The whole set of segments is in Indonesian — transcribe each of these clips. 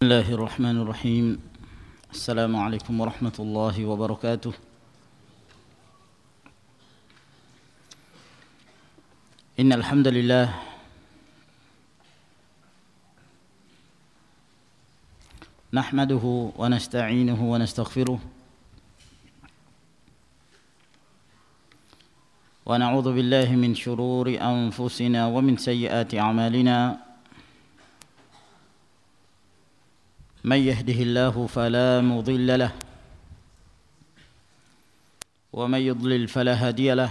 بسم الله الرحمن الرحيم. السلام عليكم ورحمة الله وبركاته. إن الحمد لله نحمده ونستعينه ونستغفره ونعوذ بالله من شرور أنفسنا ومن سيئات أعمالنا. من يهده الله فلا مضل له ومن يضلل فلا هادي له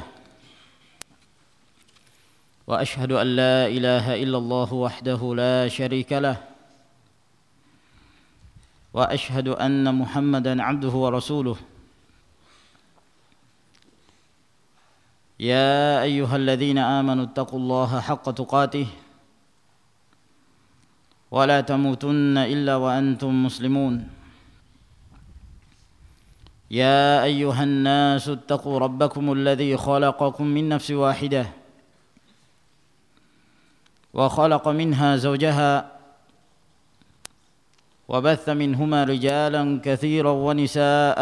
وأشهد أن لا إله إلا الله وحده لا شريك له وأشهد أن محمدا عبده ورسوله. يا أيها الذين آمنوا اتقوا الله حق تقاته ولا تموتن إلا وأنتم مسلمون. يا أيها الناس اتقوا ربكم الذي خلقكم من نفس واحدة وخلق منها زوجها وبث منهما رجالا كثيرا ونساء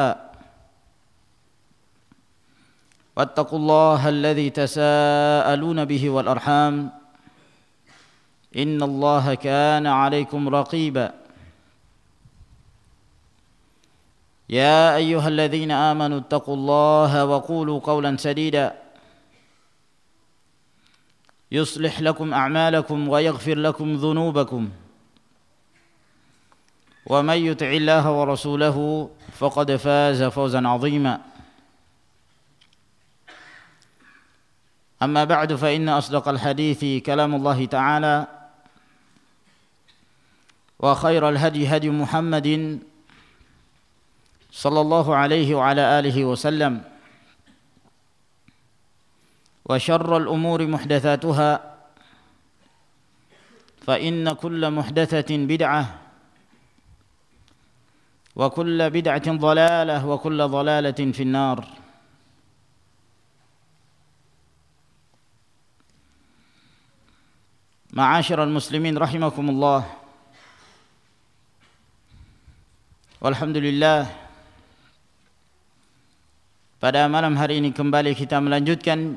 واتقوا الله الذي تساءلون به والأرحام إن الله كان عليكم رقيبا. يا أيها الذين آمنوا اتقوا الله وقولوا قولا سديدا يصلح لكم أعمالكم ويغفر لكم ذنوبكم ومن يطع الله ورسوله فقد فاز فوزا عظيما. أما بعد فإن أصدق الحديث كلام الله تعالى وخير الهدي هدي محمد صلى الله عليه وعلى آله وسلم وشر الأمور محدثاتها فإن كل محدثة بدعة وكل بدعة ضلالة وكل ضلالة في النار. Ma'asyiral muslimin rahimakumullah. Walhamdulillah, pada malam hari ini kembali kita melanjutkan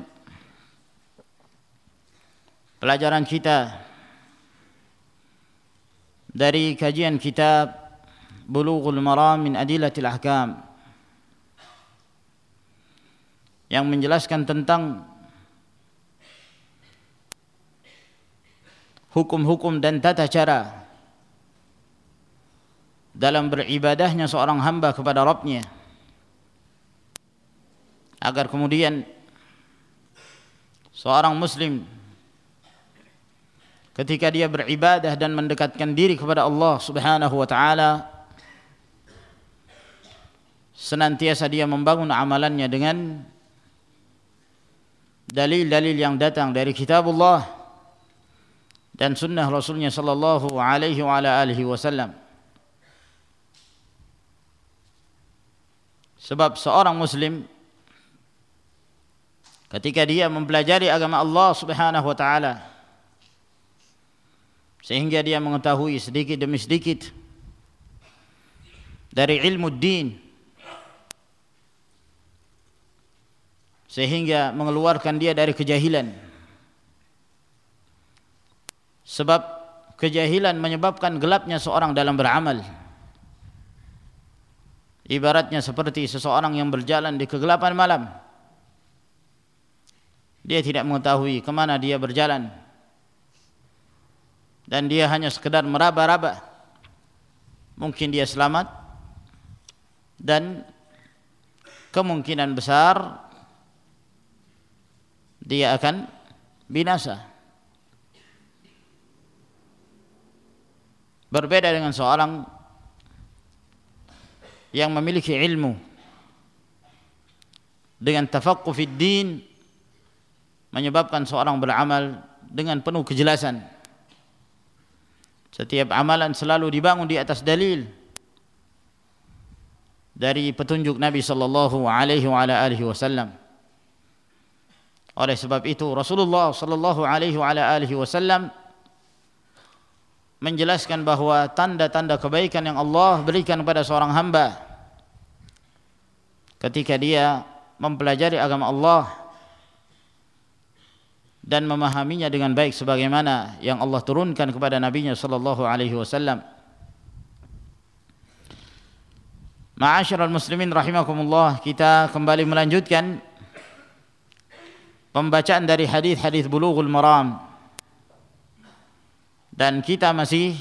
pelajaran kita dari kajian kitab Bulughul Maram min Adillatil Ahkam yang menjelaskan tentang hukum-hukum dan tata cara dalam beribadahnya seorang hamba kepada Rabbnya, agar kemudian seorang muslim ketika dia beribadah dan mendekatkan diri kepada Allah Subhanahu wa taala, senantiasa dia membangun amalannya dengan dalil-dalil yang datang dari kitabullah dan sunnah Rasulnya sallallahu alaihi wa ala alihi wasallam. Sebab seorang muslim ketika dia mempelajari agama Allah Subhanahu wa taala sehingga dia mengetahui sedikit demi sedikit dari ilmu din, sehingga mengeluarkan dia dari kejahilan. Sebab kejahilan menyebabkan gelapnya seorang dalam beramal. Ibaratnya seperti seseorang yang berjalan di kegelapan malam. Dia tidak mengetahui kemana dia berjalan, dan dia hanya sekedar meraba-raba. Mungkin dia selamat, dan kemungkinan besar dia akan binasa. Berbeda dengan seorang yang memiliki ilmu dengan tafaqquh fid din, menyebabkan seorang beramal dengan penuh kejelasan. Setiap amalan selalu dibangun di atas dalil dari petunjuk Nabi sallallahu alaihi wa ala alihi wasallam. Oleh sebab itu Rasulullah sallallahu alaihi wa ala alihi wasallam menjelaskan bahwa tanda-tanda kebaikan yang Allah berikan kepada seorang hamba ketika dia mempelajari agama Allah dan memahaminya dengan baik sebagaimana yang Allah turunkan kepada Nabi-Nya sallallahu alaihi wasallam. Ma'asyiral muslimin rahimakumullah, kita kembali melanjutkan pembacaan dari hadis-hadis Bulughul Maram, dan kita masih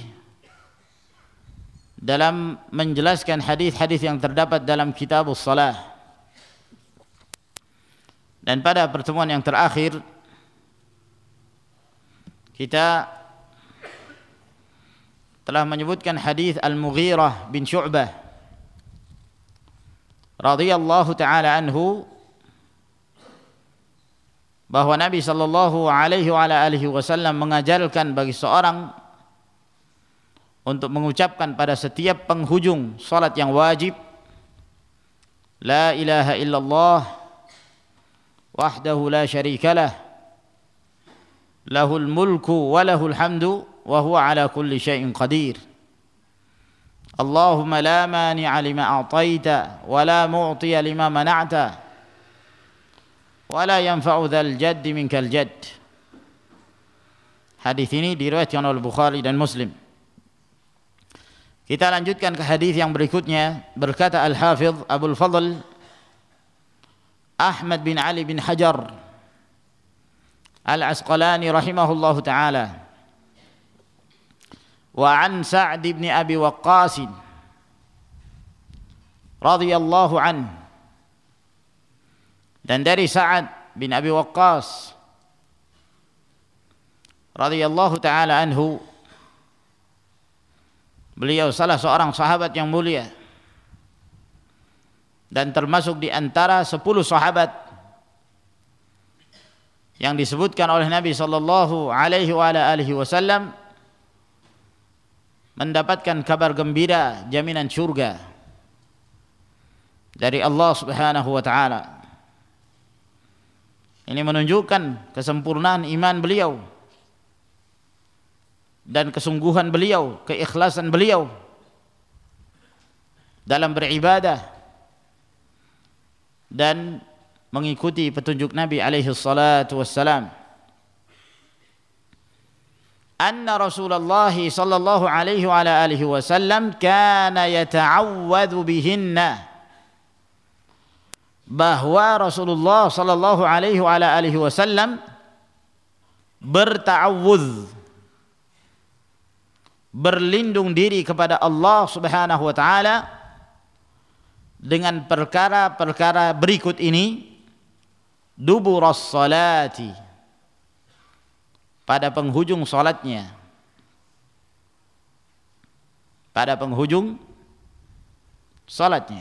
dalam menjelaskan hadis-hadis yang terdapat dalam Kitabus Shalah. Dan pada pertemuan yang terakhir kita telah menyebutkan hadis Al-Mughirah bin Syu'bah radhiyallahu taala anhu, bahwa Nabi sallallahu alaihi wasallam mengajarkan bagi seorang untuk mengucapkan pada setiap penghujung salat yang wajib, la ilaha illallah wahdahu la syarikalah lahul mulku wa lahul hamdu wa huwa ala kulli syai'in qadir. Allahumma la mani'a lima a'taita wa la mu'tiya lima mana'ta wa la yanfa'u dzal jaddi minkal jadd. Hadis ini diriwayatkan oleh Bukhari dan Muslim. Kita lanjutkan ke hadis yang berikutnya. Berkata Al-Hafidh Abul Fadl Ahmad bin Ali bin Hajar Al-Asqalani rahimahullahu ta'ala, wa an Sa'd bin Abi Waqqas radhiyallahu anhu, dan dari Sa'ad bin Abi Waqqas radhiyallahu ta'ala anhu, beliau salah seorang sahabat yang mulia dan termasuk di antara 10 sahabat yang disebutkan oleh Nabi sallallahu alaihi wasallam mendapatkan kabar gembira jaminan surga dari Allah Subhanahu wa taala. Ini menunjukkan kesempurnaan iman beliau dan kesungguhan beliau, keikhlasan beliau dalam beribadah dan mengikuti petunjuk Nabi alaihi salatu wassalam. Anna Rasulullah sallallahu alaihi wa alihi wasallam kana yata'awwadhu bihinna, bahwa Rasulullah sallallahu alaihi wa alihi wasallam berta'awudz, berlindung diri kepada Allah Subhanahu wa taala dengan perkara-perkara berikut ini. Duburas salati, pada penghujung salatnya, pada penghujung salatnya.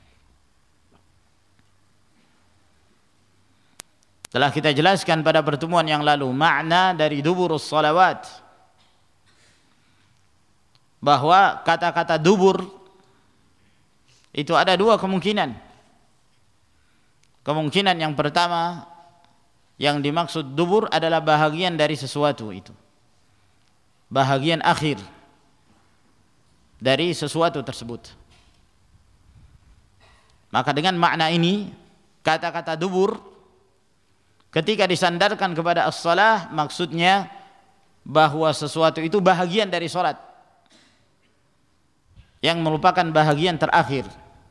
Telah kita jelaskan pada pertemuan yang lalu makna dari duburus salawat, bahwa kata-kata dubur itu ada 2 kemungkinan. Kemungkinan yang pertama, yang dimaksud dubur adalah bahagian dari sesuatu itu, bahagian akhir dari sesuatu tersebut. Maka dengan makna ini, kata-kata dubur ketika disandarkan kepada as-salah, maksudnya bahwa sesuatu itu bahagian dari salat yang merupakan bahagian terakhir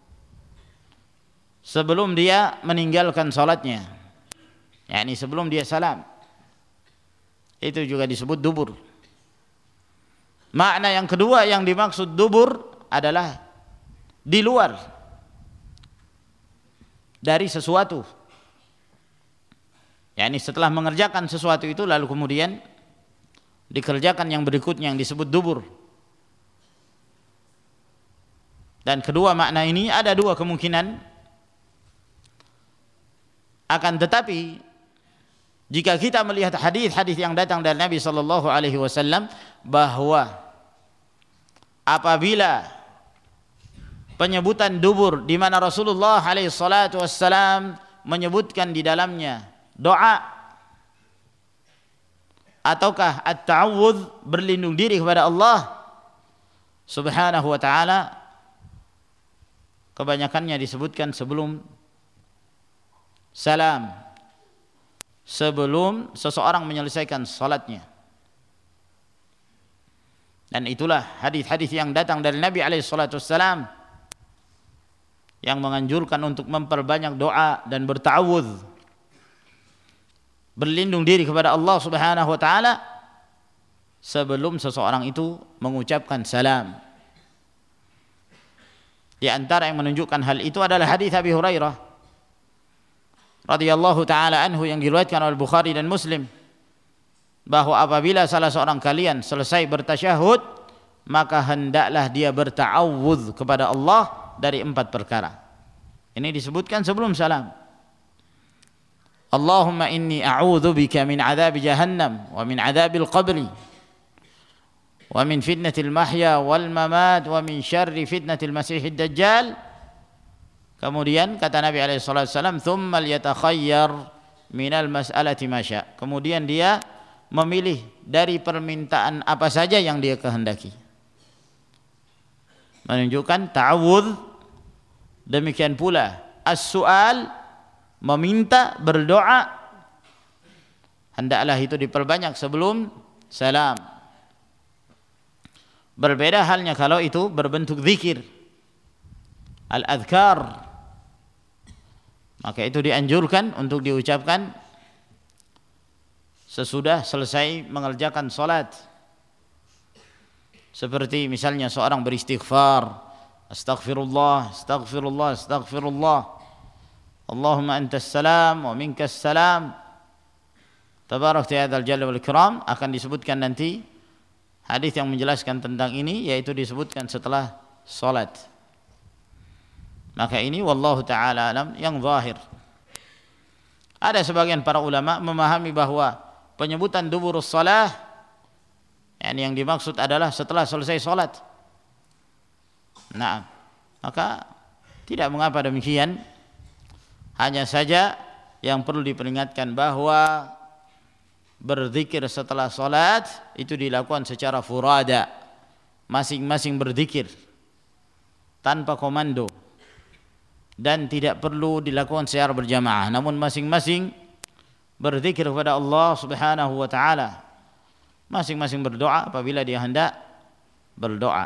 sebelum dia meninggalkan salatnya, yakni sebelum dia salam. Itu juga disebut dubur. Makna yang kedua yang dimaksud dubur adalah di luar dari sesuatu, yakni setelah mengerjakan sesuatu itu lalu kemudian dikerjakan yang berikutnya yang disebut dubur. Dan kedua makna ini ada 2 kemungkinan. Akan tetapi jika kita melihat hadis-hadis yang datang dari Nabi sallallahu alaihi wasallam, bahwa apabila penyebutan dubur di mana Rasulullah alaihi salatu wassalam menyebutkan di dalamnya doa ataukah at-ta'awudz berlindung diri kepada Allah Subhanahu wa taala, kebanyakannya disebutkan sebelum salam, sebelum seseorang menyelesaikan salatnya. Dan itulah hadis-hadis yang datang dari Nabi alaihi salatu wassalam yang menganjurkan untuk memperbanyak doa dan berta'awudz, berlindung diri kepada Allah Subhanahu wa taala sebelum seseorang itu mengucapkan salam. Di antara yang menunjukkan hal itu adalah hadis Abi Hurairah radhiyallahu taala anhu yang diriwayatkan oleh Bukhari dan Muslim, bahwa apabila salah seorang kalian selesai bertasyahud, maka hendaklah dia berta'awudz kepada Allah dari 4 perkara. Ini disebutkan sebelum salam. Allahumma inni a'udzu bika min adzabi jahannam wa min adzabil qabri wa min fitnatil mahya wal mamat wa min syarri fitnatil masiihid dajjal. Kemudian kata Nabi alaihi salatu wasallam, "Tsumma liyatakhayyar minal mas'alati ma syaa." Kemudian dia memilih dari permintaan apa saja yang dia kehendaki. Menunjukkan ta'awudz. Demikian pula as-su'al, meminta, berdoa, hendaklah itu diperbanyak sebelum salam. Berbeda halnya kalau itu berbentuk zikir, al-adhkar, maka itu dianjurkan untuk diucapkan sesudah selesai mengerjakan salat. Seperti misalnya seorang beristighfar, astaghfirullah, astaghfirullah, astaghfirullah, Allahumma antas salam wa minkas salam, tabarakta ya dzal jalali wal ikram. Akan disebutkan nanti hadis yang menjelaskan tentang ini, yaitu disebutkan setelah salat. Maka ini wallahu taala alam yang zahir. Ada sebagian para ulama memahami bahwa penyebutan duburus salah yang dimaksud adalah setelah selesai salat. Nah, maka tidak mengapa demikian. Hanya saja yang perlu diperingatkan bahwa berzikir setelah salat itu dilakukan secara furada, masing-masing berzikir tanpa komando, dan tidak perlu dilakukan secara berjamaah, namun masing-masing berzikir kepada Allah Subhanahu wa taala, masing-masing berdoa apabila dia hendak berdoa.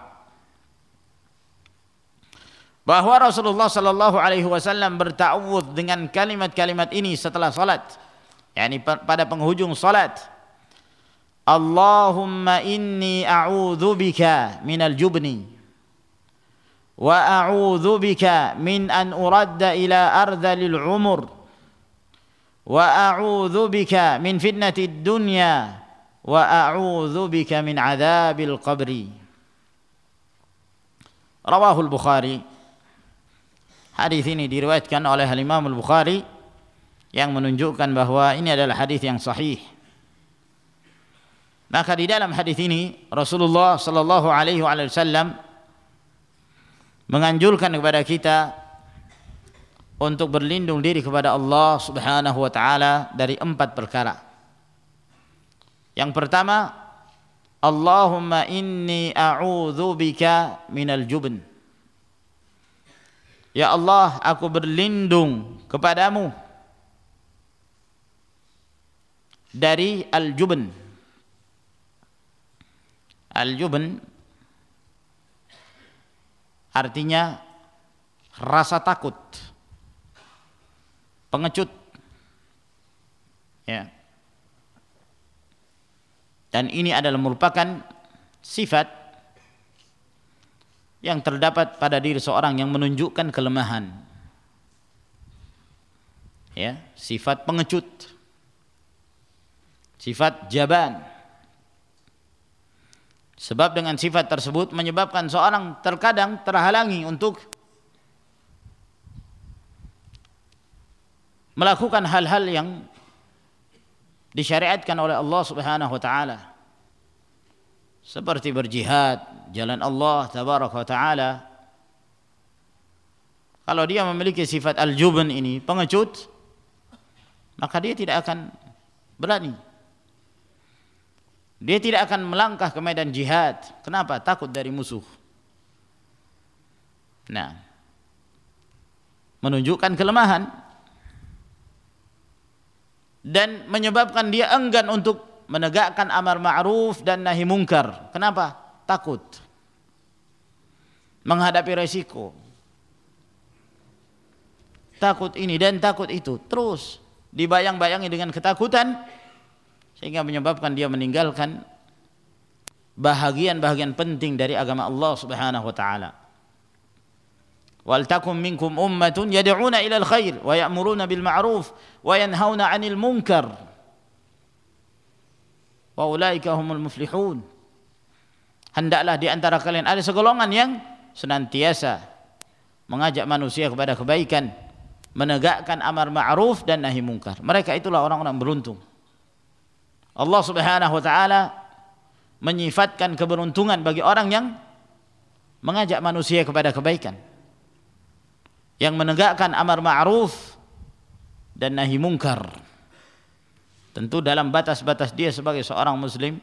Bahwa Rasulullah sallallahu alaihi wasallam berta'awudz dengan kalimat-kalimat ini setelah salat, yakni pada penghujung salat. Allahumma inni a'udzu bika minal jubni wa a'udzu bika min an uradda ila ardhilil umur wa a'udzu bika min fitnatid dunya wa a'udzu bika min adzabil qabri. Rawahul Bukhari. Hadis ini diriwayatkan oleh Imam Al-Bukhari, yang menunjukkan bahwa ini adalah hadis yang sahih. Maka di dalam hadis ini Rasulullah sallallahu alaihi wasallam menganjurkan kepada kita untuk berlindung diri kepada Allah Subhanahu wa taala dari 4 perkara. Yang pertama, Allahumma inni a'udzu bika minal jubn. Ya Allah, aku berlindung kepadamu dari al-jubn. Al-jubn artinya rasa takut, pengecut, ya. Dan ini adalah merupakan sifat yang terdapat pada diri seorang yang menunjukkan kelemahan, ya, sifat pengecut, sifat jaban. Sebab dengan sifat tersebut menyebabkan seorang terkadang terhalangi untuk melakukan hal-hal yang disyariatkan oleh Allah Subhanahu wa taala, seperti berjihad jalan Allah tabaraka wa taala. Kalau dia memiliki sifat al-jubn ini, pengecut, maka dia tidak akan berani. Dia tidak akan melangkah ke medan jihad. Kenapa? Takut dari musuh. Nah, menunjukkan kelemahan dan menyebabkan dia enggan untuk menegakkan amar ma'ruf dan nahi mungkar. Kenapa? Takut menghadapi resiko. Takut ini dan takut itu, terus dibayang-bayangi dengan ketakutan, sehingga menyebabkan dia meninggalkan bahagian-bahagian penting dari agama Allah Subhanahu wa taala. Wal takum minkum ummatun yad'una ila al-khair wa ya'muruna bil ma'ruf wa yanhauna 'anil munkar wa ulaika humul muflihun. Hendaklah di antara kalian ada segolongan yang senantiasa mengajak manusia kepada kebaikan, menegakkan amar ma'ruf dan nahi munkar. Mereka itulah orang-orang beruntung. Allah Subhanahu wa taala menyifatkan keberuntungan bagi orang yang mengajak manusia kepada kebaikan, yang menegakkan amar ma'ruf dan nahi munkar, tentu dalam batas-batas dia sebagai seorang muslim.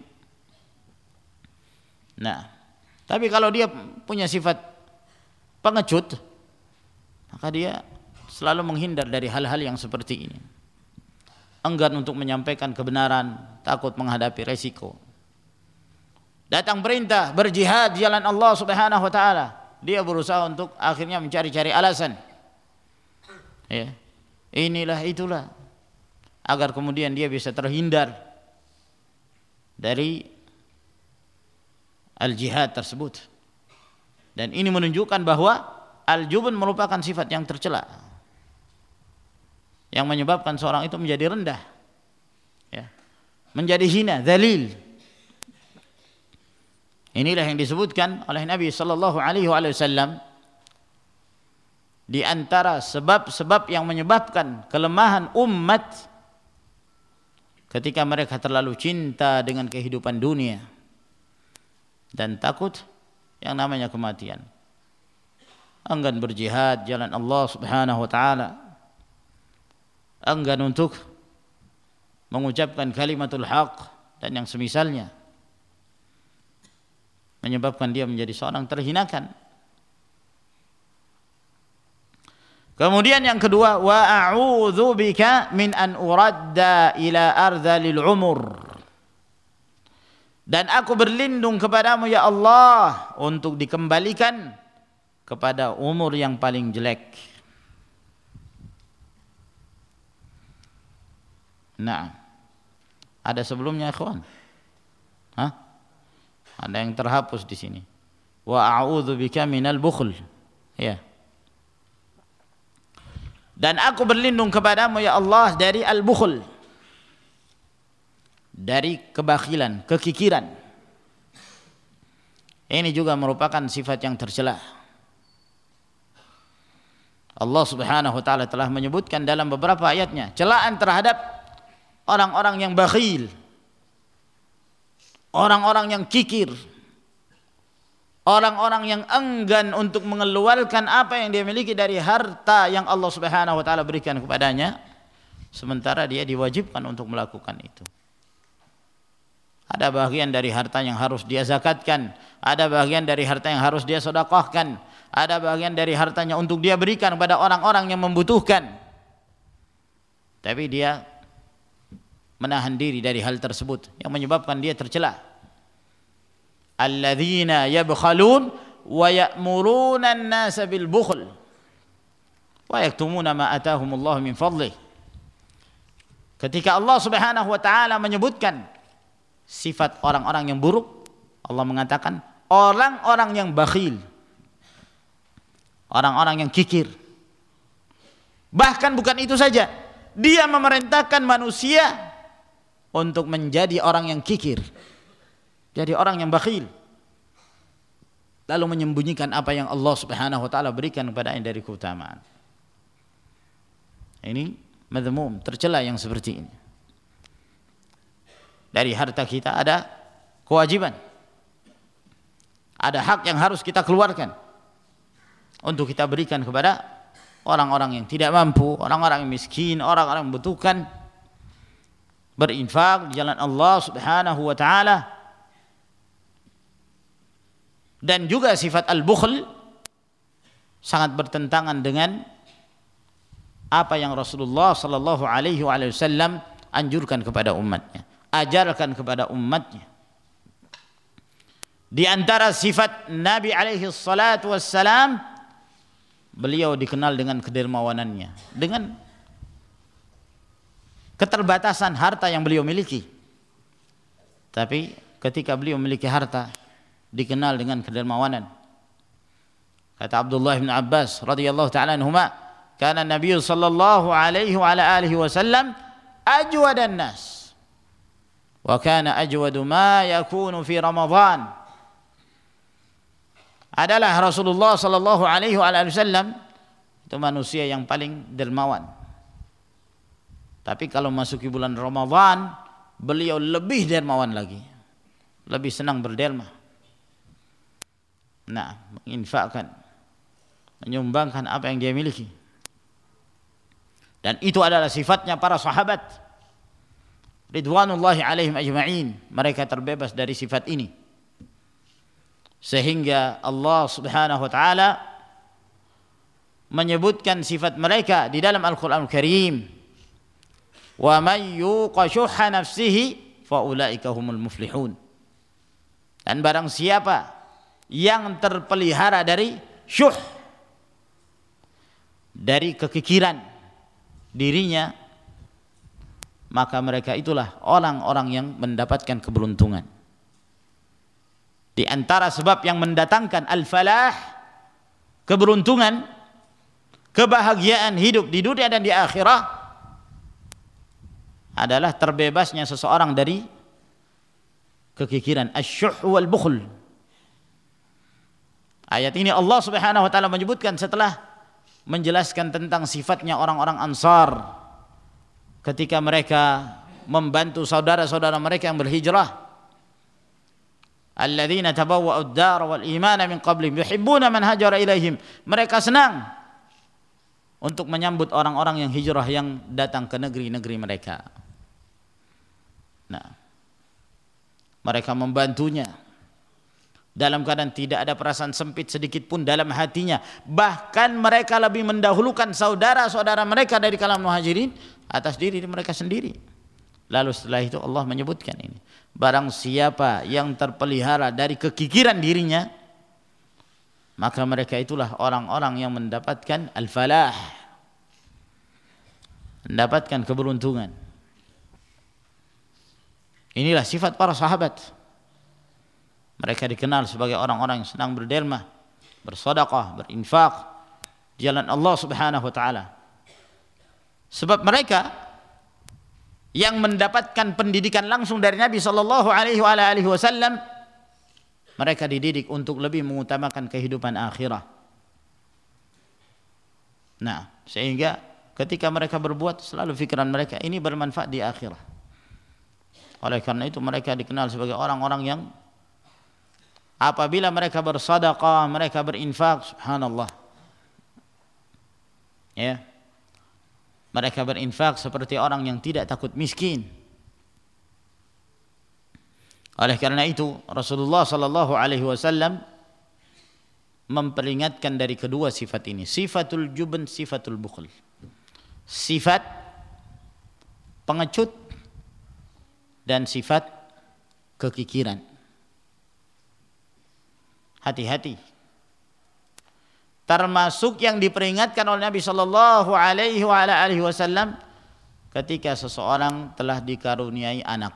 Nah, tapi kalau dia punya sifat pengecut, maka dia selalu menghindar dari hal-hal yang seperti ini, enggan untuk menyampaikan kebenaran, takut menghadapi resiko. Datang perintah berjihad jalan Allah Subhanahu wa taala, dia berusaha untuk akhirnya mencari-cari alasan, ya, inilah itulah, agar kemudian dia bisa terhindar dari al-jihad tersebut. Dan ini menunjukkan bahwa al-jubn merupakan sifat yang tercela, yang menyebabkan seorang itu menjadi rendah, ya, menjadi hina, dzalil. Inilah yang disebutkan oleh Nabi sallallahu alaihi wasallam di antara sebab-sebab yang menyebabkan kelemahan umat ketika mereka terlalu cinta dengan kehidupan dunia dan takut yang namanya kematian. Enggan berjihad jalan Allah Subhanahu wa taala, enggan untuk mengucapkan kalimatul haq dan yang semisalnya, menyebabkan dia menjadi seorang terhinakan. Kemudian yang kedua, wa a'udzu bika min an uradda ila ardhalil umur. Dan aku berlindung kepadamu ya Allah untuk dikembalikan kepada umur yang paling jelek. Nah, ada sebelumnya ikhwan? Hah? Ada yang terhapus di sini. Wa a'udzu bika minal bukhl. Ya. Dan aku berlindung kepadamu ya Allah dari al-bukhl, dari kebakhilan, kekikiran. Ini juga merupakan sifat yang tercela. Allah Subhanahu wa taala telah menyebutkan dalam beberapa ayatnya celaan terhadap orang-orang yang bakhil, orang-orang yang kikir, orang-orang yang enggan untuk mengeluarkan apa yang dia miliki dari harta yang Allah Subhanahu wa taala berikan kepadanya, sementara dia diwajibkan untuk melakukan itu. Ada bagian dari harta yang harus dia zakatkan, ada bagian dari harta yang harus dia sedekahkan, ada bagian dari hartanya untuk dia berikan kepada orang-orang yang membutuhkan. Tapi dia menahan diri dari hal tersebut yang menyebabkan dia tercela. Alladzina yabkhalun wa ya'muruna an-nasa bil bukhl wa yaktumuna ma atahumullahu min fadlih. Ketika Allah Subhanahu wa taala menyebutkan sifat orang-orang yang buruk, Allah mengatakan orang-orang yang bakhil, orang-orang yang kikir. Bahkan bukan itu saja, dia memerintahkan manusia untuk menjadi orang yang kikir, jadi orang yang bakhil, lalu menyembunyikan apa yang Allah Subhanahu wa taala berikan kepadanya dari keutamaan. Ini madzmum, tercela yang seperti ini. Dari harta kita ada kewajiban, ada hak yang harus kita keluarkan untuk kita berikan kepada orang-orang yang tidak mampu, orang-orang yang miskin, orang-orang yang membutuhkan. Berinfak di jalan Allah Subhanahu wa taala Dan juga sifat al-bukhl sangat bertentangan dengan apa yang Rasulullah sallallahu alaihi wasallam anjurkan kepada umatnya, ajarkan kepada umatnya. Di antara sifat Nabi alaihi salatu wassalam, beliau dikenal dengan kedermawanannya, dengan keterbatasan harta yang beliau miliki. Tapi ketika beliau memiliki harta, dikenal dengan kedermawanan. Kata Abdullah bin Abbas radhiyallahu taala anhuma, kana Nabi sallallahu alaihi wa ala alihi wasallam ajwadan nas. Wa kana ajwadu ma yakunu fi Ramadan. Adalah Rasulullah sallallahu alaihi wa alihi wasallam itu manusia yang paling dermawan. Tapi kalau masuki bulan Ramadan, beliau lebih dermawan lagi. Lebih senang berderma. Nah, menginfakkan, menyumbangkan apa yang dia miliki. Dan itu adalah sifatnya para sahabat ridwanullahi alaihim ajma'in. Mereka terbebas dari sifat ini, sehingga Allah subhanahu wa ta'ala menyebutkan sifat mereka di dalam Al-Quran Al-Karim. Wa man yuqa syuhha nafsihi fa ulaika humul muflihun. Dan barang siapa yang terpelihara dari syuh, dari kekikiran dirinya, maka mereka itulah orang-orang yang mendapatkan keberuntungan. Di antara sebab yang mendatangkan al-falah, keberuntungan, kebahagiaan hidup di dunia dan di akhirat, adalah terbebasnya seseorang dari kekikiran, asy-syuh wal bukhl. Ayat ini Allah Subhanahu wa taala menyebutkan setelah menjelaskan tentang sifatnya orang-orang Ansar ketika mereka membantu saudara-saudara mereka yang berhijrah. Alladzina tabawwa'ud dar wal imana min qablihim yuhibbuna man hajara ilaihim. Mereka senang untuk menyambut orang-orang yang hijrah yang datang ke negeri-negeri mereka. Nah, mereka membantunya dalam keadaan tidak ada perasaan sempit sedikit pun dalam hatinya. Bahkan mereka lebih mendahulukan saudara-saudara mereka dari kalangan muhajirin atas diri mereka sendiri. Lalu setelah itu Allah menyebutkan ini, barang siapa yang terpelihara dari kekikiran dirinya, maka mereka itulah orang-orang yang mendapatkan al-falah, mendapatkan keberuntungan. Inilah sifat para sahabat. Mereka dikenal sebagai orang-orang yang senang berderma, bersedekah, berinfak di jalan Allah Subhanahu wa taala. Sebab mereka yang mendapatkan pendidikan langsung dari Nabi sallallahu alaihi wasallam, mereka dididik untuk lebih mengutamakan kehidupan akhirah. Nah, sehingga ketika mereka berbuat, selalu fikiran mereka ini bermanfaat di akhirah. Oleh karena itu mereka dikenal sebagai orang-orang yang apabila mereka bersedekah, mereka berinfak, subhanallah, ya, mereka berinfak seperti orang yang tidak takut miskin. Oleh karena itu Rasulullah sallallahu alaihi wasallam memperingatkan dari kedua sifat ini, sifatul jubn, sifatul bukhl. Sifat pengecut dan sifat kekikiran. Hati-hati. Termasuk yang diperingatkan oleh Nabi sallallahu alaihi wasallam ketika seseorang telah dikaruniai anak.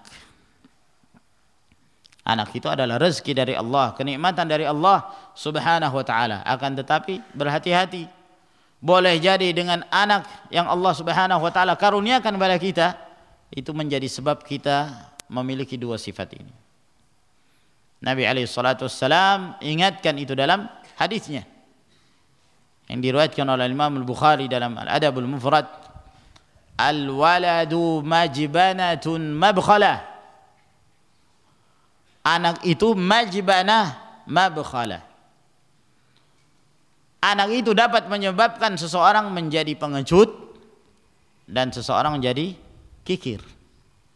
Anak itu adalah rezeki dari Allah, kenikmatan dari Allah Subhanahu wa taala. Akan tetapi berhati-hati. Boleh jadi dengan anak yang Allah Subhanahu wa taala karuniakan kepada kita, itu menjadi sebab kita memiliki dua sifat ini. Nabi alaihi salatu wassalam ingatkan itu dalam hadisnya yang diriwayatkan oleh Imam Al-Bukhari dalam Al-Adabul Mufrad, al-waladu majbanatun mabkhalah. Anak itu majbanah mabkhalah. Anak itu dapat menyebabkan seseorang menjadi pengecut dan seseorang menjadi kikir.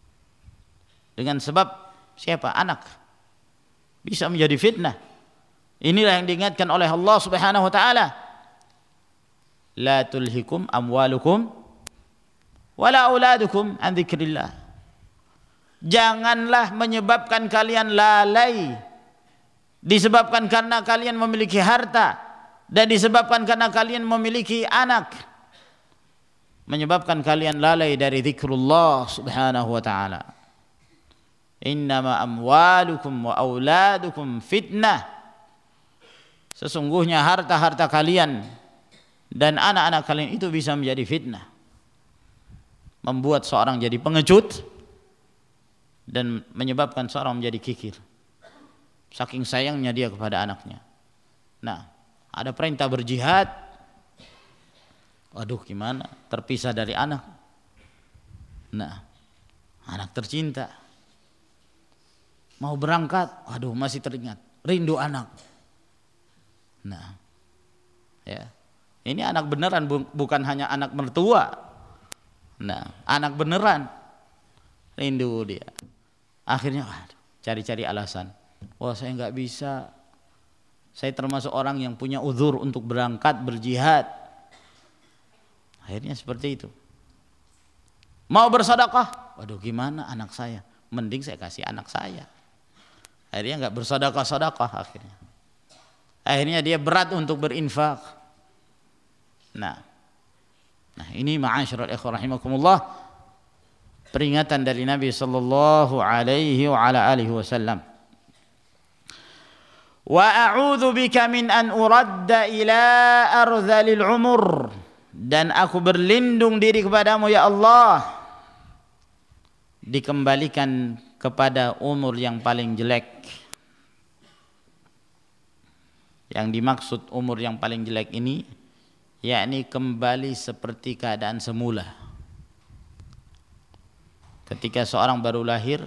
Dengan sebab siapa? Anak. Bisa menjadi fitnah. Inilah yang diingatkan oleh Allah Subhanahu wa taala. La tulhikum amwalukum wala auladukum an dzikrillah. Janganlah menyebabkan kalian lalai disebabkan karena kalian memiliki harta dan disebabkan karena kalian memiliki anak, menyebabkan kalian lalai dari zikrullah Subhanahu wa taala. Innama amwalukum wa auladukum fitnah. Sesungguhnya harta-harta kalian dan anak-anak kalian itu bisa menjadi fitnah, membuat seorang jadi pengecut dan menyebabkan seorang menjadi kikir saking sayangnya dia kepada anaknya. Nah, ada perintah berjihad, waduh gimana terpisah dari anak. Nah, anak tercinta mau berangkat, waduh masih teringat rindu anak. Nah, ya, ini anak beneran, bukan hanya anak mertua. Nah, anak beneran, rindu dia. Akhirnya cari-cari alasan. Wah, saya nggak bisa. Saya termasuk orang yang punya uzur untuk berangkat berjihad. Akhirnya seperti itu. Mau bersedekah, waduh gimana anak saya? Mending saya kasih anak saya. Akhirnya nggak bersedekah akhirnya. Akhirnya dia berat untuk berinfak. Nah ini ma'asyiral ikhwah rahimakumullah, peringatan dari Nabi sallallahu alaihi wa ala alihi wasallam. Wa a'udzu bika min an uradda ila ardzalil umur, dan aku berlindung diri kepadamu ya Allah dikembalikan kepada umur yang paling jelek. Yang dimaksud umur yang paling jelek ini yakni kembali seperti keadaan semula. Ketika seorang baru lahir,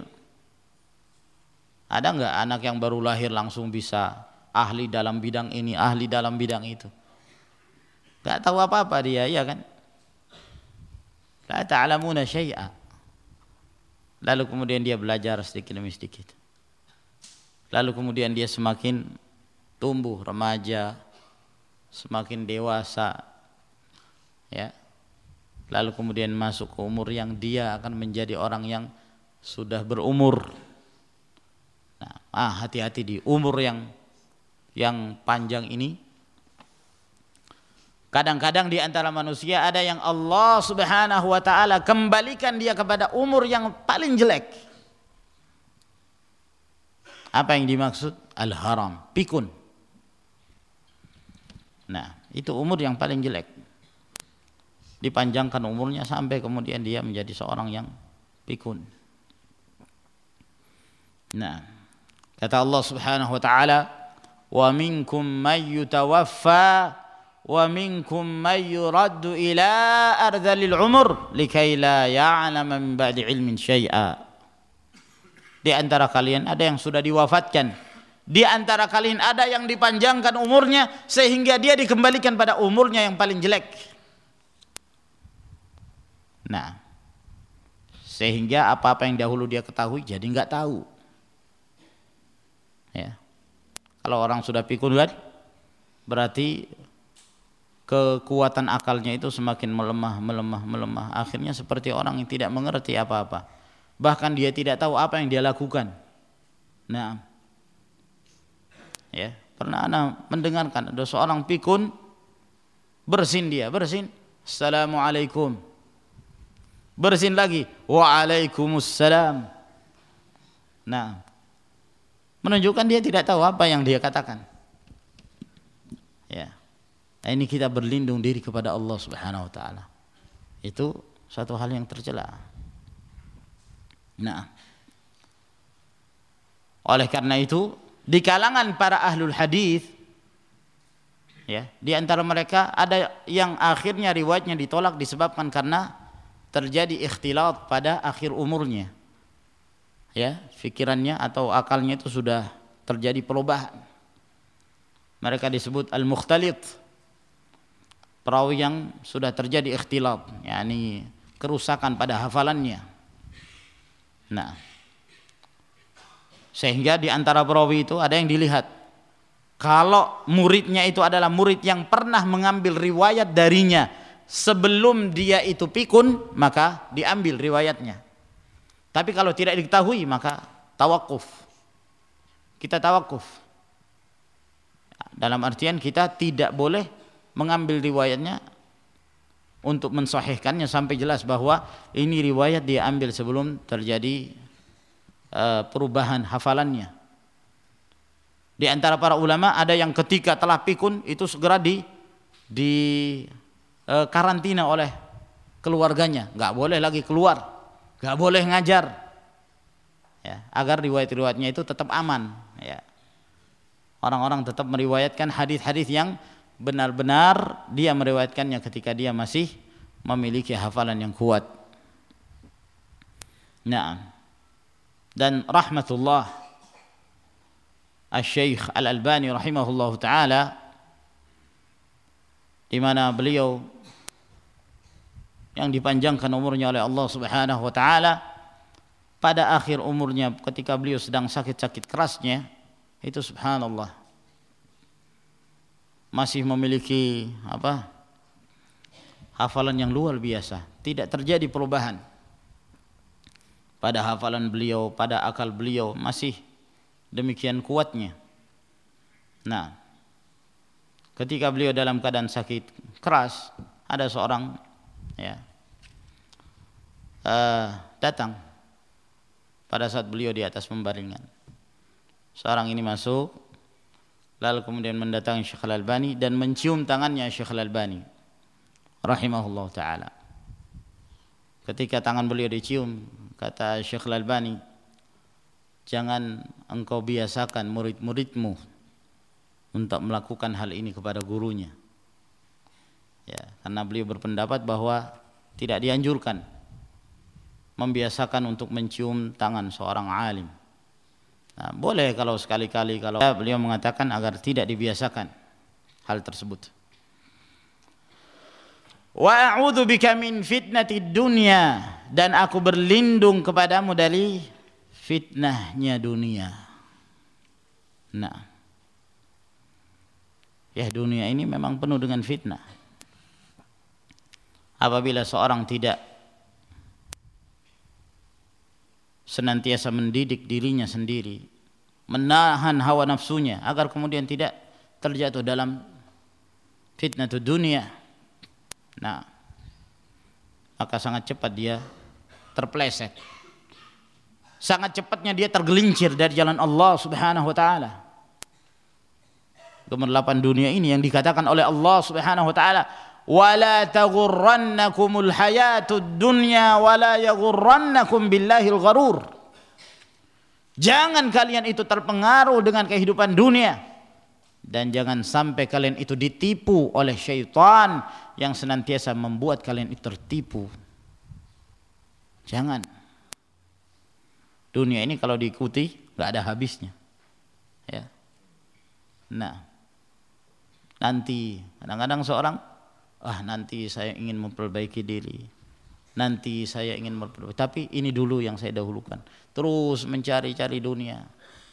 ada enggak anak yang baru lahir langsung bisa ahli dalam bidang ini, ahli dalam bidang itu? Enggak tahu apa-apa dia, ya kan? La ta'lamuna syai'a. Lalu kemudian dia belajar sedikit demi sedikit. Lalu kemudian dia semakin tumbuh remaja, semakin dewasa, ya. Lalu kemudian masuk ke umur yang dia akan menjadi orang yang sudah berumur. Nah, hati-hati di umur yang panjang ini. Kadang-kadang di antara manusia ada yang Allah Subhanahu wa taala kembalikan dia kepada umur yang paling jelek. Apa yang dimaksud? Al-haram, pikun. Nah, itu umur yang paling jelek. Dipanjangkan umurnya sampai kemudian dia menjadi seorang yang pikun. Nah, kata Allah Subhanahu wa taala, "Wa minkum may yutawaffa wa minkum may yuraddu ila ardzalil umur likai la ya'lama min ba'di ilmin syai'a." Di antara kalian ada yang sudah diwafatkan. Di antara kalian ada yang dipanjangkan umurnya sehingga dia dikembalikan pada umurnya yang paling jelek. Nah, sehingga apa-apa yang dahulu dia ketahui jadi enggak tahu. Ya. Kalau orang sudah pikun kan, berarti kekuatan akalnya itu semakin melemah. Akhirnya seperti orang yang tidak mengerti apa-apa. Bahkan dia tidak tahu apa yang dia lakukan. Nah, ya, pernah ana mendengarkan ada seorang pikun, bersin, assalamualaikum, bersin lagi, waalaikumsalam. Nah, menunjukkan dia tidak tahu apa yang dia katakan. Ya, nah, ini kita berlindung diri kepada Allah Subhanahu wa taala. Itu satu hal yang tercela. Nah, oleh karena itu di kalangan para ahlul hadis, ya, di antara mereka ada yang akhirnya riwayatnya ditolak disebabkan karena terjadi ikhtilat pada akhir umurnya. Ya, pikirannya atau akalnya itu sudah terjadi perubahan. Mereka disebut al-mukhtalit, perawi yang sudah terjadi ikhtilat, yakni kerusakan pada hafalannya. Nah, sehingga di antara perawi itu ada yang dilihat Kalau muridnya itu adalah murid yang pernah mengambil riwayat darinya sebelum dia itu pikun, maka diambil riwayatnya. Tapi kalau tidak diketahui, maka tawakuf. Kita tawakuf. Dalam artian kita tidak boleh mengambil riwayatnya untuk mensahihkannya sampai jelas bahwa ini riwayat dia ambil sebelum terjadi perubahan hafalannya. Di antara para ulama ada yang ketika telah pikun itu segera di karantina oleh keluarganya, nggak boleh lagi keluar, nggak boleh ngajar, ya, agar riwayat-riwayatnya itu tetap aman. Ya. Orang-orang tetap meriwayatkan hadis-hadis yang benar-benar dia meriwayatkannya ketika dia masih memiliki hafalan yang kuat. Nah, dan rahmatullah Asy-Syaikh Al-Albani rahimahullahu taala, di mana beliau yang dipanjangkan umurnya oleh Allah Subhanahu wa taala, pada akhir umurnya ketika beliau sedang sakit-sakit kerasnya itu subhanallah masih memiliki hafalan yang luar biasa, tidak terjadi perubahan pada hafalan beliau, pada akal beliau masih demikian kuatnya. Nah, ketika beliau dalam keadaan sakit keras, ada seorang datang pada saat beliau di atas pembaringan. Seorang ini masuk, lalu kemudian mendatangi Syekh Al-Albani dan mencium tangannya Syekh Al-Albani rahimahullah ta'ala. Ketika tangan beliau dicium, kata Syekh Al-Albani, jangan engkau biasakan murid-muridmu untuk melakukan hal ini kepada gurunya. Ya, karena beliau berpendapat bahwa tidak dianjurkan membiasakan untuk mencium tangan seorang alim. Nah, boleh kalau sekali-kali, kalau beliau mengatakan agar tidak dibiasakan hal tersebut. Wa a'udzu bika min fitnatid dunya, dan aku berlindung kepadamu dari fitnahnya dunia. Nah, ya dunia ini memang penuh dengan fitnah. Apabila seorang tidak senantiasa mendidik dirinya sendiri, menahan hawa nafsunya agar kemudian tidak terjatuh dalam fitnah dunia, nah, maka sangat cepat dia terpeleset, sangat cepatnya dia tergelincir dari jalan Allah Subhanahu wa taala. Gemerlapan dunia ini yang dikatakan oleh Allah Subhanahu wa taala, wala taghurrannakumul hayatud dunya wala yaghurrannakum billahil gharur. Jangan kalian itu terpengaruh dengan kehidupan dunia, dan jangan sampai kalian itu ditipu oleh syaitan yang senantiasa membuat kalian itu tertipu. Jangan. Dunia ini kalau diikuti enggak ada habisnya. Ya. Nah, nanti kadang-kadang seorang nanti saya ingin memperbaiki diri, nanti saya ingin memperbaiki, tapi ini dulu yang saya dahulukan. Terus mencari-cari dunia.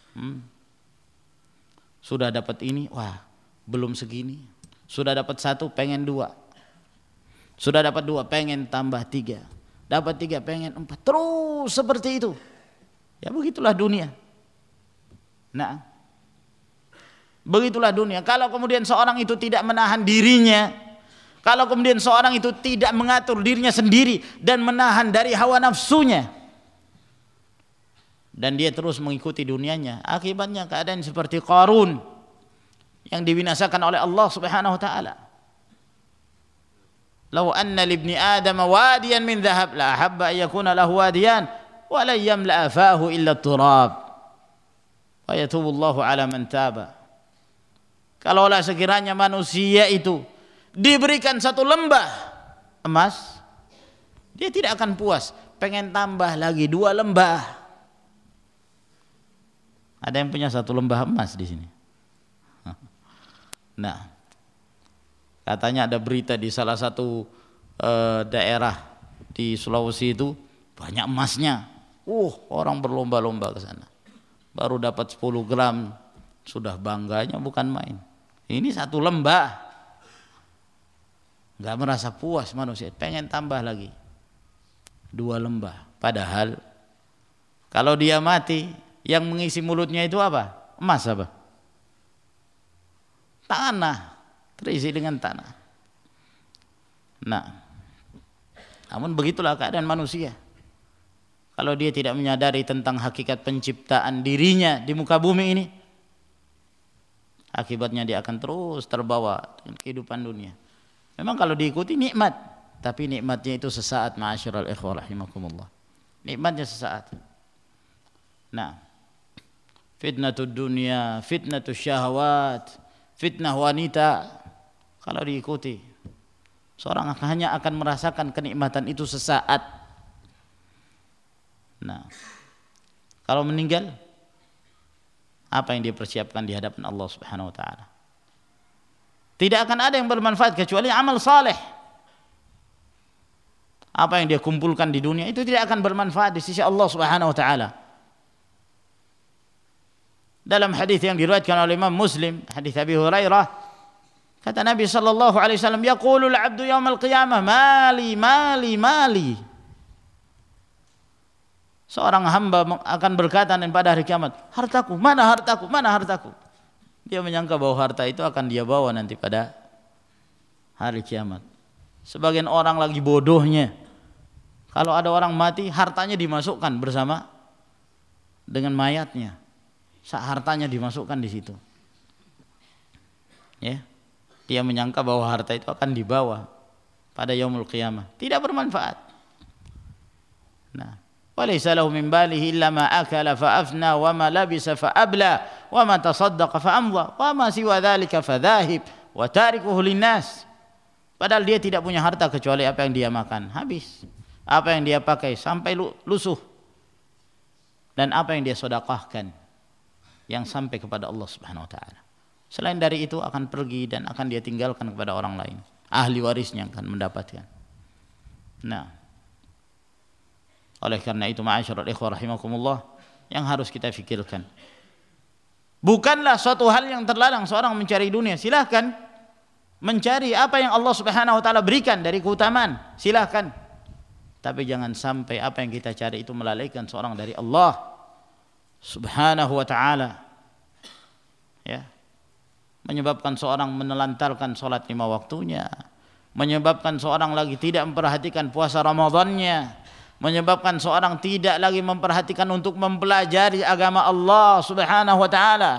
Sudah dapat ini, belum segini. Sudah dapat 1, pengen 2. Sudah dapat 2, pengen tambah 3. Dapat 3, pengen 4. Terus seperti itu. Ya begitulah dunia. Nah, begitulah dunia. Kalau kemudian seorang itu tidak menahan dirinya, kalau kemudian seorang itu tidak mengatur dirinya sendiri dan menahan dari hawa nafsunya, dan dia terus mengikuti dunianya, akibatnya keadaan seperti Qarun yang dibinasakan oleh Allah Subhanahu wa taala. Law anna libni Adam wadiyan min dhahab la habba an yakuna lahu wadiyan wa la yamla fahu illa turab wa yatubu Allahu ala man taba. Kalaulah sekiranya manusia itu diberikan 1 lembah emas, dia tidak akan puas, pengen tambah lagi 2 lembah. Ada yang punya 1 lembah emas di sini. Nah, katanya ada berita di salah satu daerah di Sulawesi itu banyak emasnya. Orang berlomba-lomba ke sana. Baru dapat 10 gram, Sudah bangganya bukan main. Ini satu lembah. Enggak merasa puas manusia, pengen tambah lagi. 2 lembah. Padahal kalau dia mati, yang mengisi mulutnya itu apa? Emas apa? Tanah. Terisi dengan tanah. Nah, namun begitulah keadaan manusia. Kalau dia tidak menyadari tentang hakikat penciptaan dirinya di muka bumi ini, akibatnya dia akan terus terbawa dengan kehidupan dunia. Memang kalau diikuti nikmat, tapi nikmatnya itu sesaat, ma'asyiral ikhwah rahimakumullah. Nikmatnya sesaat. Nah, fitnatud dunia, fitnatus syahwat, fitnah wanita, kalau diikuti, seorang hanya akan merasakan kenikmatan itu sesaat. Nah, kalau meninggal, apa yang dia persiapkan di hadapan Allah Subhanahu wa taala? Tidak akan ada yang bermanfaat kecuali amal saleh. Apa yang dia kumpulkan di dunia itu tidak akan bermanfaat di sisi Allah Subhanahu wa taala. Dalam hadis yang diriwayatkan oleh Imam Muslim, hadis Abi Hurairah, kata Nabi sallallahu alaihi wasallam, yaqulul 'abdu yaumal qiyamah, mali mali mali. Seorang hamba akan berkata pada hari kiamat, hartaku, mana hartaku, mana hartaku. Dia menyangka bahwa harta itu akan dia bawa nanti pada hari kiamat. Sebagian orang lagi bodohnya, kalau ada orang mati, hartanya dimasukkan bersama dengan mayatnya. Hartanya dimasukkan di situ. Ya, dia menyangka bahwa harta itu akan dibawa pada yaumul qiyamah. Tidak bermanfaat. Nah, walaysa lahu min balihi illa ma akala fa afna wa ma labisa fa abla wa ma tasaddaqa fa amdha wa ma siwa dzalika fa dhahib wa tarikuhu linnas. Padahal dia tidak punya harta kecuali apa yang dia makan, habis. Apa yang dia pakai sampai lusuh. Dan apa yang dia sedekahkan yang sampai kepada Allah Subhanahu wa taala. Selain dari itu akan pergi dan akan dia tinggalkan kepada orang lain. Ahli warisnya akan mendapatkan. Nah, oleh karena itu ma'asyiral ikhwah rahimakumullah, yang harus kita fikirkan, bukanlah suatu hal yang terlarang seorang mencari dunia. Silahkan mencari apa yang Allah Subhanahu wa taala berikan dari keutamaan, silahkan. Tapi jangan sampai apa yang kita cari itu melalaikan seorang dari Allah Subhanahu wa taala. Ya. Menyebabkan seorang menelantarkan salat 5 waktunya, menyebabkan seorang lagi tidak memperhatikan puasa Ramadannya, menyebabkan seorang tidak lagi memperhatikan untuk mempelajari agama Allah Subhanahu wa taala.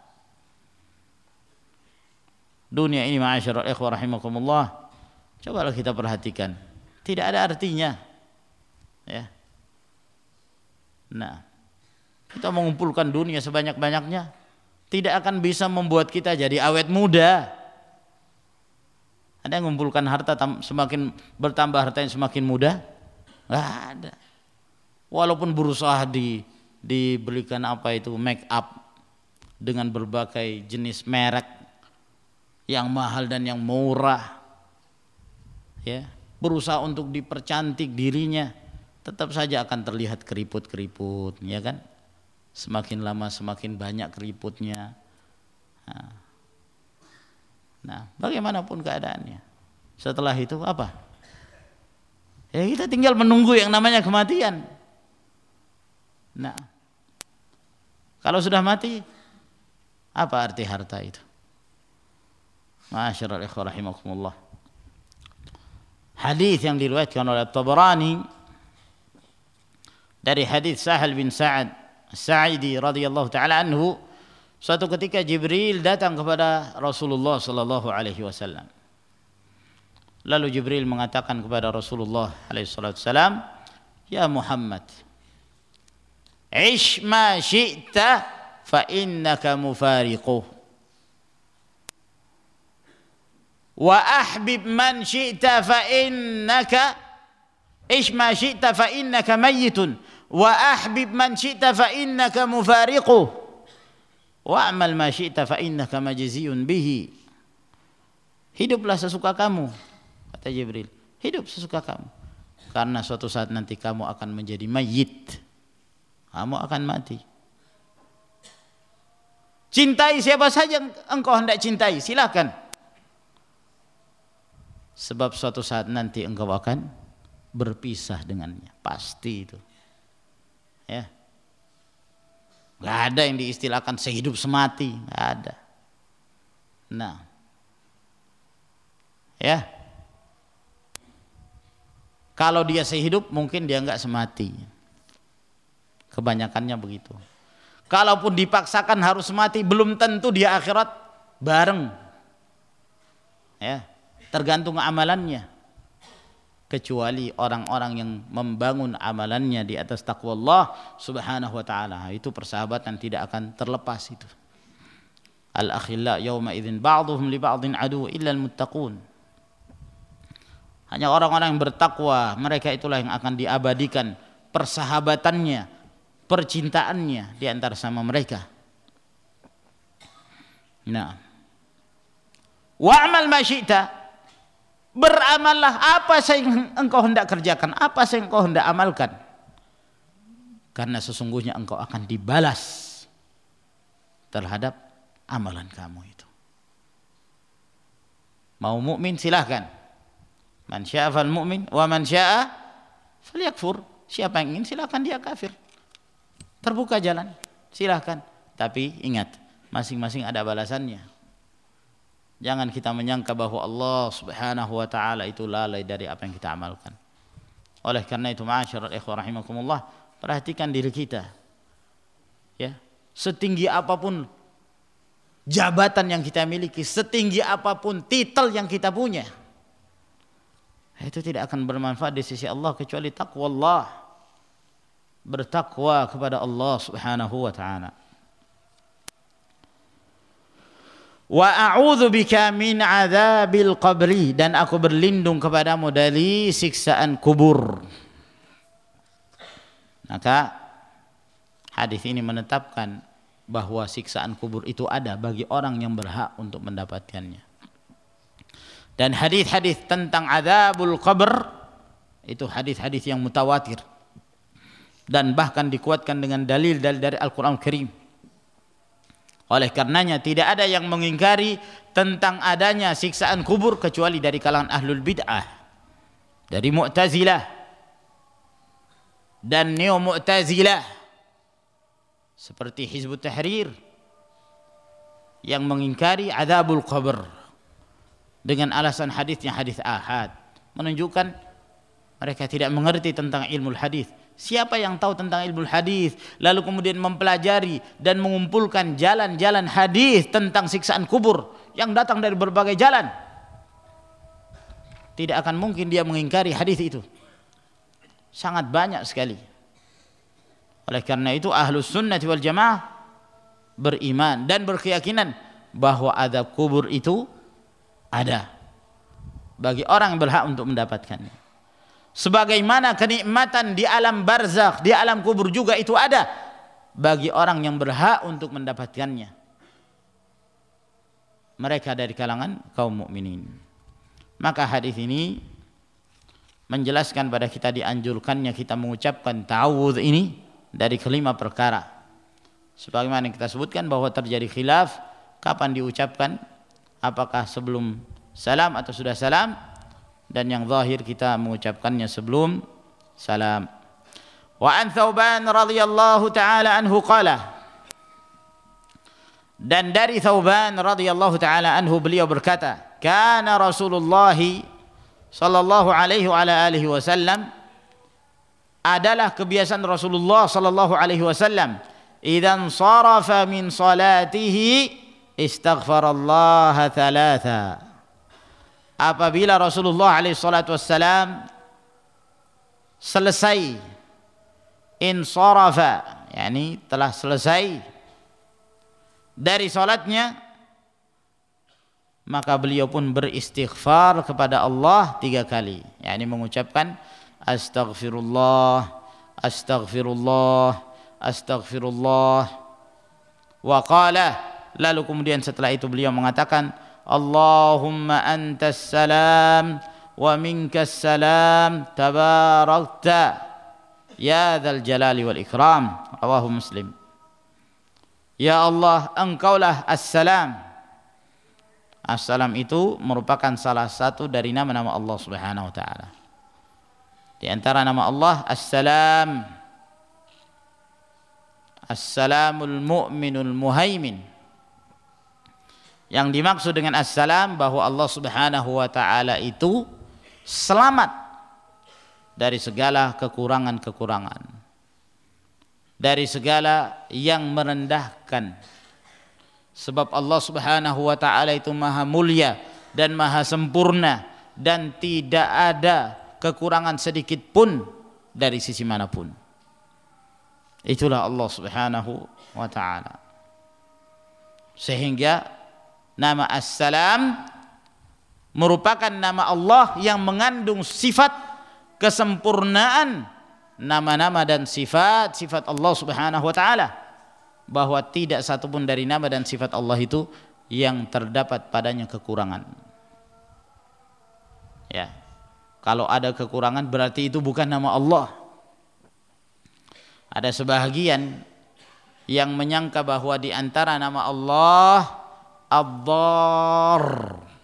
Dunia ini ma'asyiral ikhwah rahimakumullah, cobalah kita perhatikan, tidak ada artinya. Ya. Nah, kita mengumpulkan dunia sebanyak-banyaknya tidak akan bisa membuat kita jadi awet muda. Ada yang mengumpulkan harta semakin bertambah hartanya semakin muda? Enggak ada. Walaupun berusaha dibelikan apa itu make up dengan berbagai jenis merek yang mahal dan yang murah, ya, berusaha untuk dipercantik dirinya, tetap saja akan terlihat keriput-keriput, ya kan? Semakin lama semakin banyak keriputnya. Nah, bagaimanapun keadaannya, setelah itu apa? Ya kita tinggal menunggu yang namanya kematian. Nah, kalau sudah mati, apa arti harta itu? Ma'asyiral ikhwah rahimakumullah. Hadis yang diriwayatkan oleh Tabarani dari hadis Sahal bin Sa'ad Sa'idi radhiyallahu taala anhu, suatu ketika Jibril datang kepada Rasulullah sallallahu alaihi wasallam. Lalu Jibril mengatakan kepada Rasulullah alaihi salatu wasallam, "Ya Muhammad, ish ma syi'ta fa innaka mufariquh. Wa ahbib man syi'ta fa innaka ish ma syi'ta fa innaka mayyitun. Wa ahbib man syi'ta fa innaka mufariquh. Wa amal ma syi'ta fa innaka majziyun bihi." Hiduplah sesuka kamu, kata Jibril. Hidup sesuka kamu, karena suatu saat nanti kamu akan menjadi mayyit. Kamu akan mati. Cintai siapa saja engkau hendak cintai, silakan. Sebab suatu saat nanti engkau akan berpisah dengannya, pasti itu. Ya. Enggak ada yang diistilahkan sehidup semati, enggak ada. Nah. Ya. Kalau dia sehidup mungkin dia enggak semati. Kebanyakannya begitu. Kalaupun dipaksakan harus mati, belum tentu dia akhirat bareng. Ya, tergantung amalannya. Kecuali orang-orang yang membangun amalannya di atas taqwa Allah Subhanahu wa taala, itu persahabatan tidak akan terlepas itu. Al-akhilla yawma idzin ba'dhum li ba'dhin adu illa al-muttaqun. Hanya orang-orang yang bertakwa, mereka itulah yang akan diabadikan persahabatannya, percintaannya di antara sama mereka. Nah, wa'mal ma syi'ta, beramallah apa yang engkau hendak kerjakan, apa yang engkau hendak amalkan, karena sesungguhnya engkau akan dibalas terhadap amalan kamu itu. Mau mukmin silahkan, man syaa fal mu'min wa man syaa falyakfur, siapa yang ingin silahkan dia kafir. Terbuka jalan, silahkan. Tapi ingat, masing-masing ada balasannya. Jangan kita menyangka bahwa Allah Subhanahu wa taala itu lalai dari apa yang kita amalkan. Oleh karena itu, ma'asyiral ikhwah rahimakumullah, perhatikan diri kita. Ya, setinggi apapun jabatan yang kita miliki, setinggi apapun titel yang kita punya, itu tidak akan bermanfaat di sisi Allah kecuali taqwa Allah. Bertakwa kepada Allah Subhanahu wa taala. Wa a'udzu bika min adzabil qabri, dan aku berlindung kepadamu dari siksaan kubur. Maka hadis ini menetapkan bahwa siksaan kubur itu ada bagi orang yang berhak untuk mendapatkannya. Dan hadis-hadis tentang adzabul qabr itu hadis-hadis yang mutawatir, dan bahkan dikuatkan dengan dalil-dalil dari Al-Quran Karim. Oleh karenanya tidak ada yang mengingkari tentang adanya siksaan kubur kecuali dari kalangan ahlul bid'ah, dari Mu'tazilah dan Neo Mu'tazilah seperti Hizbut Tahrir yang mengingkari adzabul qabr dengan alasan hadisnya hadis ahad, menunjukkan mereka tidak mengerti tentang ilmu hadis. Siapa yang tahu tentang ilmu hadis lalu kemudian mempelajari dan mengumpulkan jalan-jalan hadis tentang siksaan kubur yang datang dari berbagai jalan, tidak akan mungkin dia mengingkari hadis itu. Sangat banyak sekali. Oleh karena itu ahlus sunnah wal jamaah beriman dan berkeyakinan bahwa azab kubur itu ada bagi orang yang berhak untuk mendapatkannya. Sebagaimana kenikmatan di alam barzakh, di alam kubur juga itu ada bagi orang yang berhak untuk mendapatkannya. Mereka dari kalangan kaum mukminin. Maka hadis ini menjelaskan pada kita dianjurkannya kita mengucapkan ta'awudz ini dari kelima perkara. Sebagaimana kita sebutkan bahwa terjadi khilaf kapan diucapkan, apakah sebelum salam atau sudah salam, dan yang zahir kita mengucapkannya sebelum salam. Wa an Thauban radhiyallahu taala anhu qala, dan dari Thauban radhiyallahu taala anhu beliau berkata, kana Rasulullah sallallahu alaihi wa ala alihi wasallam, adalah kebiasaan Rasulullah sallallahu alaihi wasallam, idzan sarafa min salatihi istaghfarallaha thalatha, apabila Rasulullah alaihi salatu wassalam selesai insarafa, yakni telah selesai dari salatnya, maka beliau pun beristighfar kepada Allah 3 kali, yakni mengucapkan astaghfirullah, astaghfirullah, astaghfirullah. Wa qala, lalu kemudian setelah itu beliau mengatakan Allahumma antas salam wa minkas salam tabarakta ya dzal jalali wal ikram. Rawahu Muslim. Ya Allah, Engkaulah As-Salam. As-Salam itu merupakan salah satu dari nama-nama Allah Subhanahu wa taala. Di antara nama Allah As-Salam, As-Salamul Mu'minul Muhaimin. Yang dimaksud dengan As-Salam bahwa Allah Subhanahu wa taala itu selamat dari segala kekurangan-kekurangan, dari segala yang merendahkan. Sebab Allah Subhanahu wa taala itu maha mulia dan maha sempurna, dan tidak ada kekurangan sedikit pun dari sisi manapun. Itulah Allah Subhanahu wa taala. Sehingga nama As-Salam merupakan nama Allah yang mengandung sifat kesempurnaan nama-nama dan sifat-sifat Allah Subhanahu wa taala, bahwa tidak satupun dari nama dan sifat Allah itu yang terdapat padanya kekurangan. Ya. Kalau ada kekurangan berarti itu bukan nama Allah. Ada sebahagian yang menyangka bahwa di antara nama Allah Ad-Dar,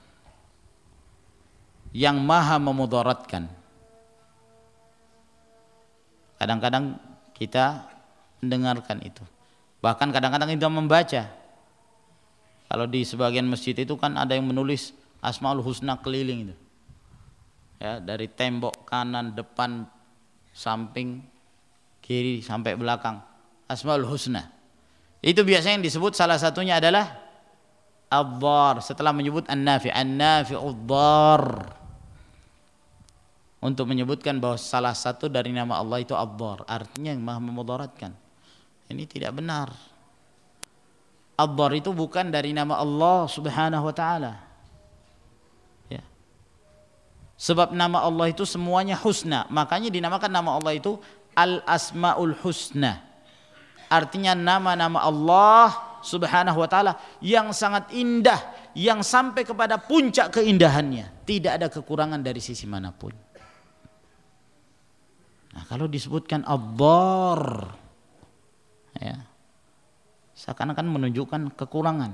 yang maha memudaratkan. Kadang-kadang kita mendengarkan itu. Bahkan kadang-kadang kita membaca. Kalau di sebagian masjid itu kan ada yang menulis Asmaul Husna keliling itu. Ya, dari tembok kanan, depan, samping, kiri sampai belakang, Asmaul Husna. Itu biasanya yang disebut salah satunya adalah Ad-Dar, setelah menyebut An-Nafi, An-Nafi'ud-Dar, untuk menyebutkan bahwa salah satu dari nama Allah itu Ad-Dar, artinya yang maha memudaratkan. Ini tidak benar. Ad-Dar itu bukan dari nama Allah Subhanahu wa taala. Ya. Sebab nama Allah itu semuanya husna, makanya dinamakan nama Allah itu Al-Asmaul Husna. Artinya nama-nama Allah Subhanahu wa taala yang sangat indah, yang sampai kepada puncak keindahannya, tidak ada kekurangan dari sisi manapun. Nah, kalau disebutkan Ad-Dar, ya, seakan-akan menunjukkan kekurangan.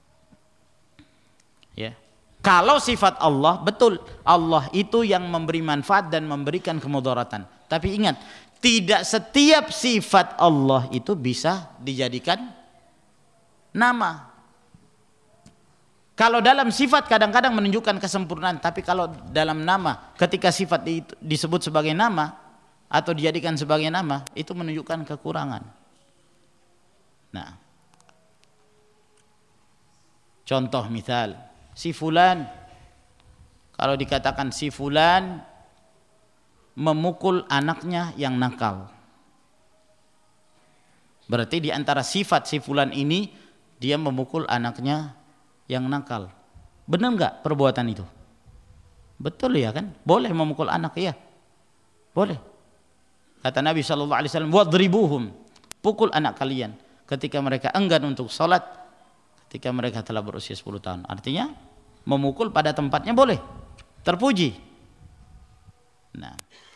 Ya. Kalau sifat Allah, betul, Allah itu yang memberi manfaat dan memberikan kemudaratan. Tapi ingat, tidak setiap sifat Allah itu bisa dijadikan nama. Kalau dalam sifat kadang-kadang menunjukkan kesempurnaan, tapi kalau dalam nama, ketika sifat itu disebut sebagai nama atau dijadikan sebagai nama, itu menunjukkan kekurangan. Nah, contoh misal, si fulan, kalau dikatakan si fulan memukul anaknya yang nakal, berarti di antara sifat si fulan ini dia memukul anaknya yang nakal. Benar enggak perbuatan itu? Betul ya kan? Boleh memukul anak, ya. Boleh. Kata Nabi sallallahu alaihi wasallam, "Wadribuhum." Pukul anak kalian ketika mereka enggan untuk salat, ketika mereka telah berusia 10 tahun. Artinya memukul pada tempatnya boleh. Terpuji. Nah,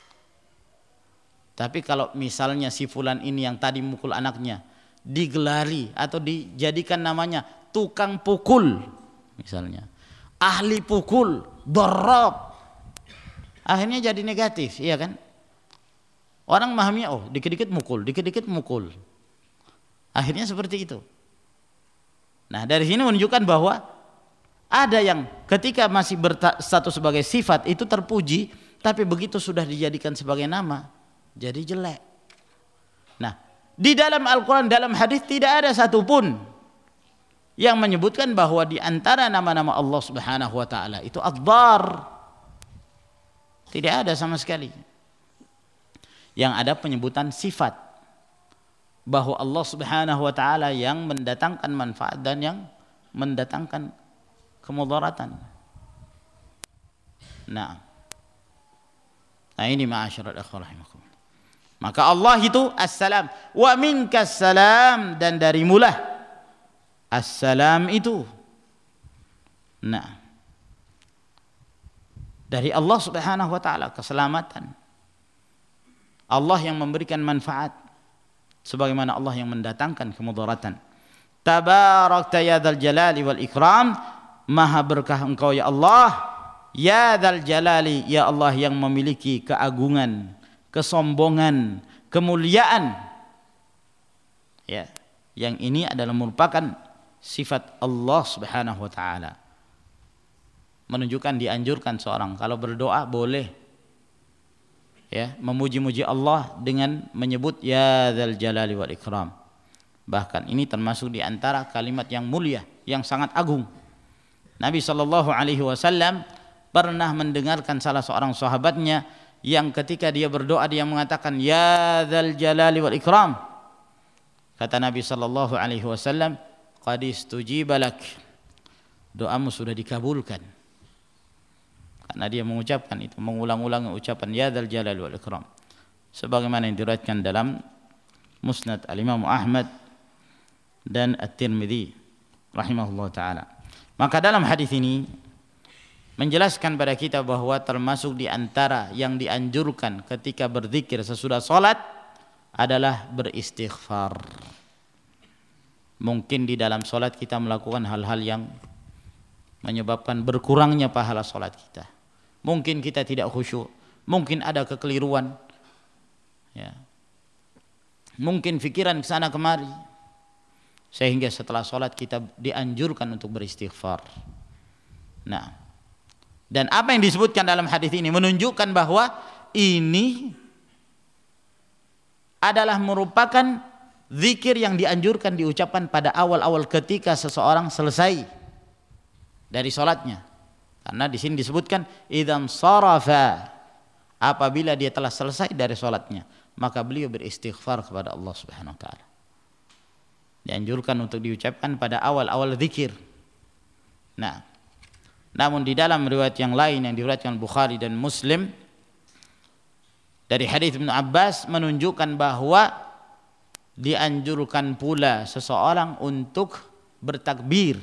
tapi kalau misalnya si fulan ini yang tadi memukul anaknya digelari atau dijadikan namanya tukang pukul, misalnya ahli pukul, darab, akhirnya jadi negatif, iya kan? Orang memahaminya, oh dikit-dikit mukul, dikit-dikit mukul, akhirnya seperti itu. Nah, dari sini menunjukkan bahwa ada yang ketika masih berstatus sebagai sifat itu terpuji, tapi begitu sudah dijadikan sebagai nama jadi jelek. Nah, di dalam Al-Quran, dalam hadis tidak ada satupun yang menyebutkan bahwa di antara nama-nama Allah Subhanahu wa taala itu Ad-Dar. Tidak ada sama sekali. Yang ada penyebutan sifat bahwa Allah Subhanahu wa taala yang mendatangkan manfaat dan yang mendatangkan kemudaratan. Nah, ini ma'asyiral ikhwah rahimakumullah. Maka Allah itu As-Salam, wa minkas salam, dan darimulah As-Salam itu. Nah, dari Allah Subhanahu wa taala keselamatan. Allah yang memberikan manfaat, sebagaimana Allah yang mendatangkan kemudaratan. Tabarakta ya dzal jalali wal ikram, maha berkah engkau ya Allah, ya dzal jalali, ya Allah yang memiliki keagungan, kesombongan, kemuliaan. Ya, yang ini adalah merupakan sifat Allah Subhanahu wa taala. Menunjukkan dianjurkan seorang kalau berdoa boleh ya memuji-muji Allah dengan menyebut ya dzal jalali wal ikram. Bahkan ini termasuk di antara kalimat yang mulia, yang sangat agung. Nabi sallallahu alaihi wasallam pernah mendengarkan salah seorang sahabatnya yang ketika dia berdoa dia mengatakan ya dzal jalali wal ikram. Kata Nabi sallallahu alaihi wasallam, qad istujiba lak. Doamu sudah dikabulkan. Karena dia mengucapkan itu, mengulang-ulang ucapan ya dzal jalali wal ikram. Sebagaimana yang diriwayatkan dalam Musnad Al-Imam Ahmad dan At-Tirmidzi rahimahullah taala. Maka dalam hadis ini menjelaskan pada kita bahwa termasuk di antara yang dianjurkan ketika berzikir sesudah salat adalah beristighfar. Mungkin di dalam salat kita melakukan hal-hal yang menyebabkan berkurangnya pahala salat kita. Mungkin kita tidak khusyuk, mungkin ada kekeliruan. Ya. Mungkin pikiran ke sana kemari. Sehingga setelah sholat kita dianjurkan untuk beristighfar. Nah, dan apa yang disebutkan dalam hadis ini menunjukkan bahwa ini adalah merupakan zikir yang dianjurkan diucapkan pada awal-awal ketika seseorang selesai dari sholatnya. Karena di sini disebutkan idzan sarafa, apabila dia telah selesai dari sholatnya, maka beliau beristighfar kepada Allah Subhanahu wa taala. Dianjurkan untuk diucapkan pada awal-awal zikir. Nah, namun di dalam riwayat yang lain yang diriwayatkan Bukhari dan Muslim dari hadis Ibnu Abbas menunjukkan bahwa dianjurkan pula seseorang untuk bertakbir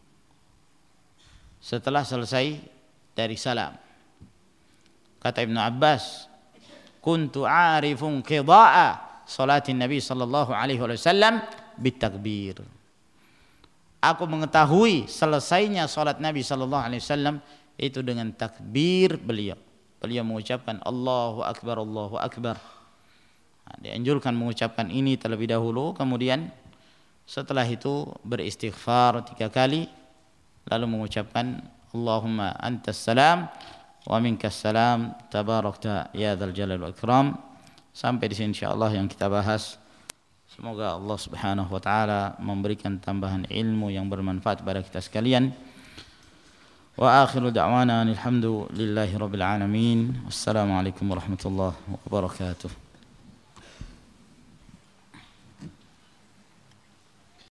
setelah selesai dari salam. Kata Ibnu Abbas, kuntu a'rifun qida'a salatin Nabi sallallahu alaihi wasallam bitakbir. Aku mengetahui selesainya salat Nabi sallallahu alaihi wasallam itu dengan takbir beliau. Beliau mengucapkan Allahu akbar, Allahu akbar. Nah, dianjurkan mengucapkan ini terlebih dahulu, kemudian setelah itu beristighfar 3 kali, lalu mengucapkan Allahumma antas salam wa minkas salam tabarakta ya dzal jalali wal ikram. Sampai di sini insyaallah yang kita bahas. Semoga Allah Subhanahu wa taala memberikan tambahan ilmu yang bermanfaat kepada kita sekalian. Wa akhiru da'wana alhamdulillahi rabbil alamin. Wassalamualaikum warahmatullahi wabarakatuh.